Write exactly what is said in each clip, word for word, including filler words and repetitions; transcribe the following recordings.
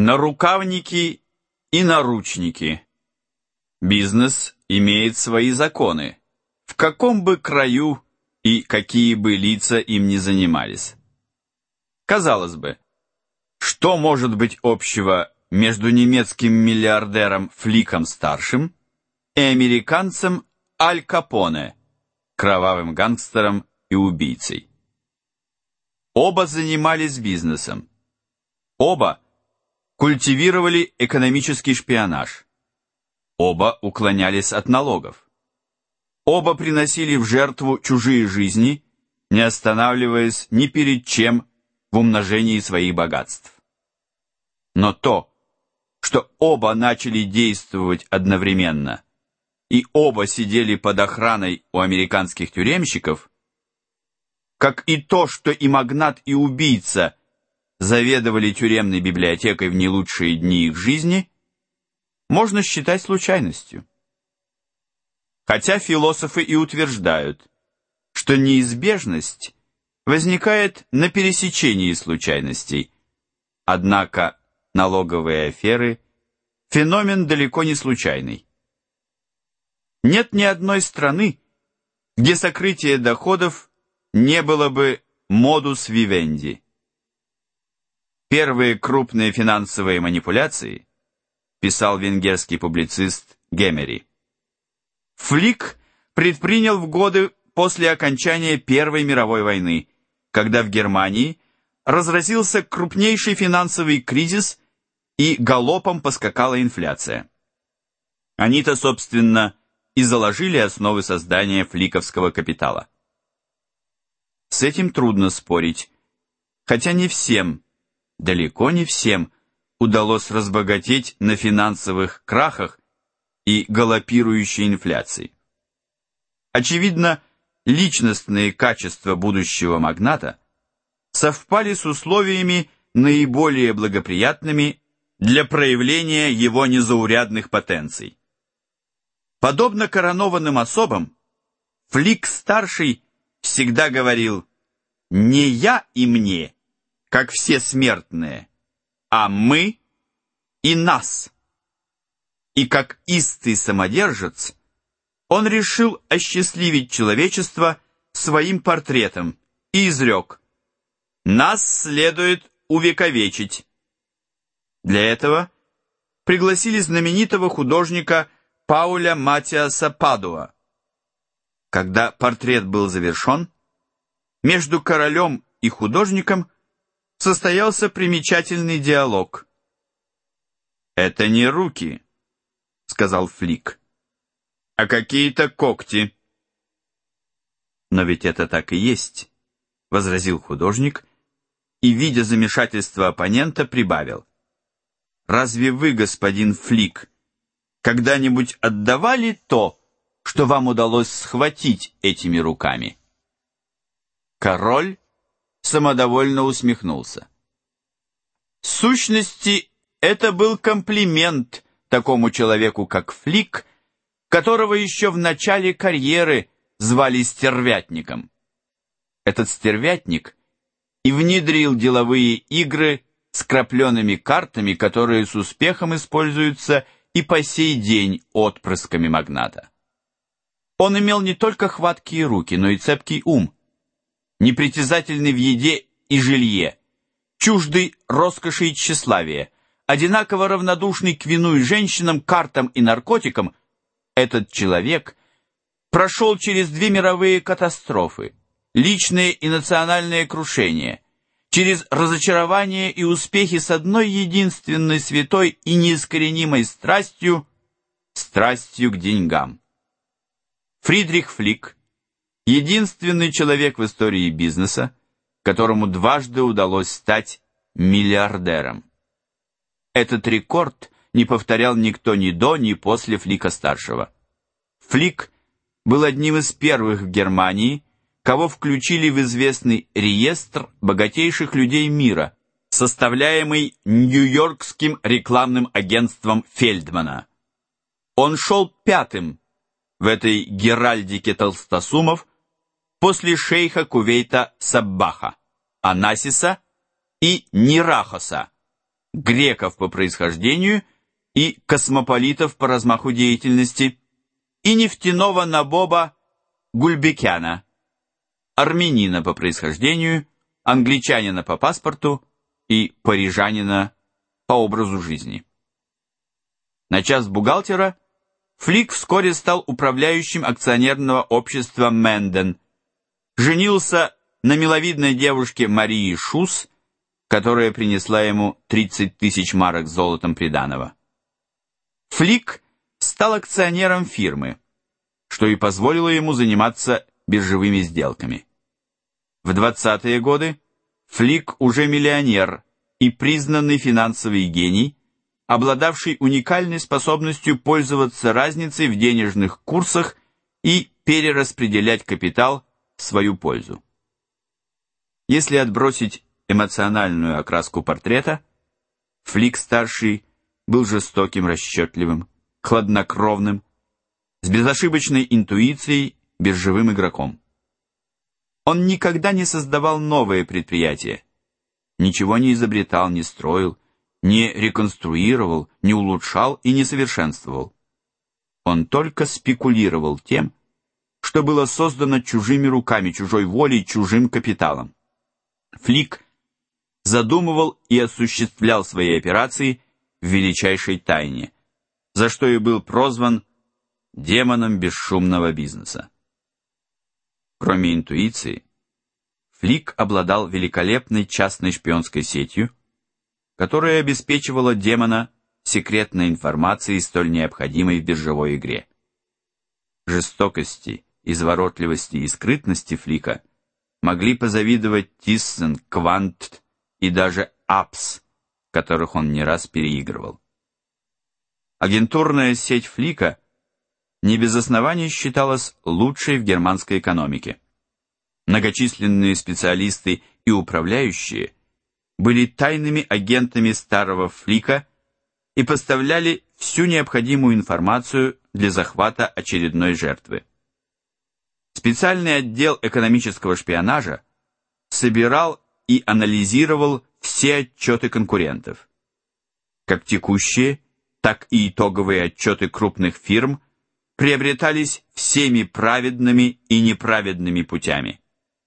Нарукавники и наручники. Бизнес имеет свои законы, в каком бы краю и какие бы лица им ни занимались. Казалось бы, что может быть общего между немецким миллиардером Фликом-старшим и американцем Аль Капоне, кровавым гангстером и убийцей? Оба занимались бизнесом. Оба культивировали экономический шпионаж. Оба уклонялись от налогов. Оба приносили в жертву чужие жизни, не останавливаясь ни перед чем в умножении своих богатств. Но то, что оба начали действовать одновременно, и оба сидели под охраной у американских тюремщиков, как и то, что и магнат, и убийца заведовали тюремной библиотекой в не лучшие дни их жизни, можно считать случайностью. Хотя философы и утверждают, что неизбежность возникает на пересечении случайностей, однако налоговые аферы – феномен далеко не случайный. Нет ни одной страны, где сокрытие доходов не было бы модус вивенди. Первые крупные финансовые манипуляции, писал венгерский публицист Гемери, Флик предпринял в годы после окончания Первой мировой войны, когда в Германии разразился крупнейший финансовый кризис и галопом поскакала инфляция. Они-то, собственно, и заложили основы создания фликовского капитала. С этим трудно спорить, хотя не всем, далеко не всем удалось разбогатеть на финансовых крахах и галопирующей инфляции. Очевидно, личностные качества будущего магната совпали с условиями наиболее благоприятными для проявления его незаурядных потенций. Подобно коронованным особам, Флик-старший всегда говорил: «Не я и мне, как все смертные, а мы и нас». И как истый самодержец, он решил осчастливить человечество своим портретом и изрек: «Нас следует увековечить». Для этого пригласили знаменитого художника Пауля Матиаса Падуа. Когда портрет был завершен, между королем и художником состоялся примечательный диалог. «Это не руки», — сказал Флик, — «а какие-то когти». «Но ведь это так и есть», — возразил художник, и, видя замешательство оппонента, прибавил: «Разве вы, господин Флик, когда-нибудь отдавали то, что вам удалось схватить этими руками?» Король самодовольно усмехнулся. В сущности, это был комплимент такому человеку, как Флик, которого еще в начале карьеры звали стервятником. Этот стервятник и внедрил деловые игры с крапленными картами, которые с успехом используются и по сей день отпрысками магната. Он имел не только хваткие руки, но и цепкий ум, непритязательный в еде и жилье, чуждый роскоши и тщеславия, одинаково равнодушный к вину и женщинам, картам и наркотикам. Этот человек прошел через две мировые катастрофы, личные и национальные крушения, через разочарование и успехи с одной единственной святой и неискоренимой страстью, страстью к деньгам. Фридрих Флик — единственный человек в истории бизнеса, которому дважды удалось стать миллиардером. Этот рекорд не повторял никто ни до, ни после Флика-старшего. Флик был одним из первых в Германии, кого включили в известный реестр богатейших людей мира, составляемый нью-йоркским рекламным агентством Фельдмана. Он шел пятым в этой геральдике толстосумов после шейха Кувейта Саббаха, Анасиса и Нирахоса, греков по происхождению и космополитов по размаху деятельности, и нефтяного набоба Гульбекяна, армянина по происхождению, англичанина по паспорту и парижанина по образу жизни. Начав с бухгалтера, Флик вскоре стал управляющим акционерного общества «Менден», женился на миловидной девушке Марии Шус, которая принесла ему тридцать тысяч марок золотом приданого. Флик стал акционером фирмы, что и позволило ему заниматься биржевыми сделками. В двадцатые годы Флик уже миллионер и признанный финансовый гений, обладавший уникальной способностью пользоваться разницей в денежных курсах и перераспределять капитал в свою пользу. Если отбросить эмоциональную окраску портрета, Флик-старший был жестоким, расчетливым, хладнокровным, с безошибочной интуицией, биржевым игроком. Он никогда не создавал новые предприятия, ничего не изобретал, не строил, не реконструировал, не улучшал и не совершенствовал. Он только спекулировал тем, что было создано чужими руками, чужой волей, чужим капиталом. Флик задумывал и осуществлял свои операции в величайшей тайне, за что и был прозван демоном бесшумного бизнеса. Кроме интуиции, Флик обладал великолепной частной шпионской сетью, которая обеспечивала демона секретной информацией, столь необходимой в биржевой игре. Жестокости, изворотливости и скрытности Флика могли позавидовать Тиссен, Квант и даже Апс, которых он не раз переигрывал. Агентурная сеть Флика не без оснований считалась лучшей в германской экономике. Многочисленные специалисты и управляющие были тайными агентами старого Флика и поставляли всю необходимую информацию для захвата очередной жертвы. Специальный отдел экономического шпионажа собирал и анализировал все отчеты конкурентов. Как текущие, так и итоговые отчеты крупных фирм приобретались всеми праведными и неправедными путями.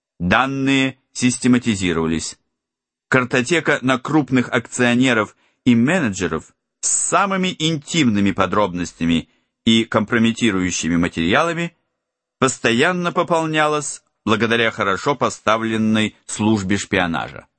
Данные систематизировались. Картотека на крупных акционеров и менеджеров с самыми интимными подробностями и компрометирующими материалами постоянно пополнялась благодаря хорошо поставленной службе шпионажа.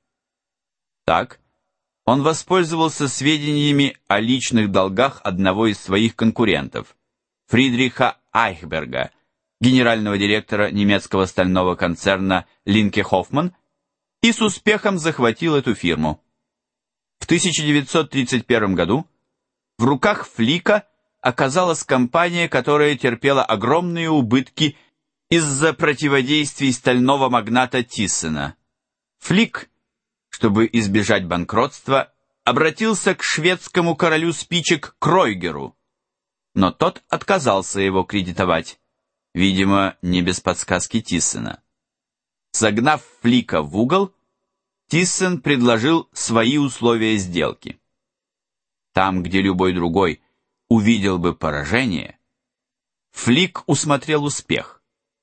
Так, он воспользовался сведениями о личных долгах одного из своих конкурентов, Фридриха Айхберга, генерального директора немецкого стального концерна Линке Хоффман, и с успехом захватил эту фирму. В тысяча девятьсот тридцать первом году в руках Флика оказалась компания, которая терпела огромные убытки из-за противодействий стального магната Тиссена. Флик, чтобы избежать банкротства, обратился к шведскому королю спичек Кройгеру, но тот отказался его кредитовать, видимо, не без подсказки Тиссена. Загнав Флика в угол, Тиссен предложил свои условия сделки. Там, где любой другой увидел бы поражение, Флик усмотрел успех.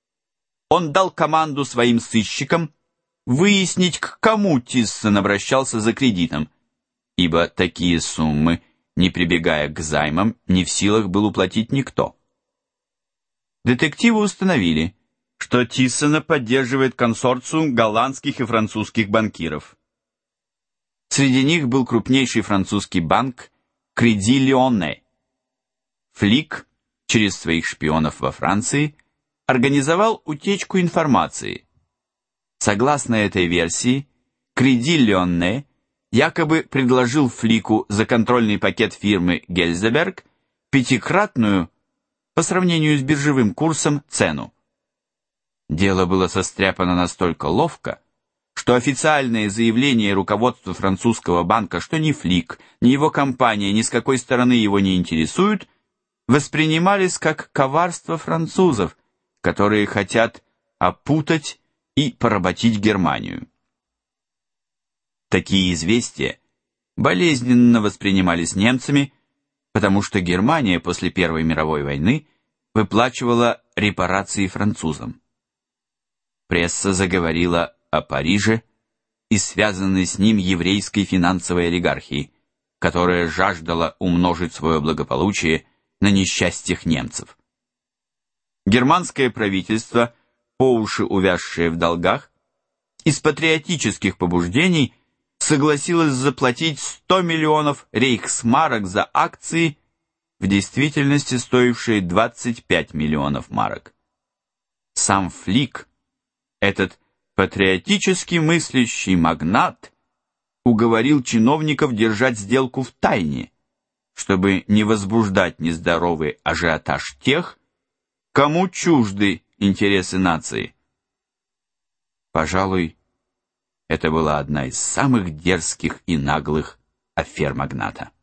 Он дал команду своим сыщикам выяснить, к кому Тиссен обращался за кредитом, ибо такие суммы, не прибегая к займам, не в силах был уплатить никто. Детективы установили, что Тиссена поддерживает консорциум голландских и французских банкиров. Среди них был крупнейший французский банк Креди Лионне. Флик, через своих шпионов во Франции, организовал утечку информации. Согласно этой версии, Креди Лионне якобы предложил Флику за контрольный пакет фирмы Гельзеберг пятикратную, по сравнению с биржевым курсом, цену. Дело было состряпано настолько ловко, что официальное заявление руководства французского банка, что ни Флик, ни его компания ни с какой стороны его не интересуют, воспринимались как коварство французов, которые хотят опутать и поработить Германию. Такие известия болезненно воспринимались немцами, потому что Германия после Первой мировой войны выплачивала репарации французам. Пресса заговорила о Париже и связанной с ним еврейской финансовой олигархии, которая жаждала умножить свое благополучие на несчастьях немцев. Германское правительство, по уши увязшее в долгах, из патриотических побуждений согласилось заплатить сто миллионов рейхсмарок за акции, в действительности стоившие двадцать пять миллионов марок. Сам Флик, этот патриотически мыслящий магнат, уговорил чиновников держать сделку в тайне, чтобы не возбуждать нездоровый ажиотаж тех, кому чужды интересы нации. Пожалуй, это была одна из самых дерзких и наглых афер магната.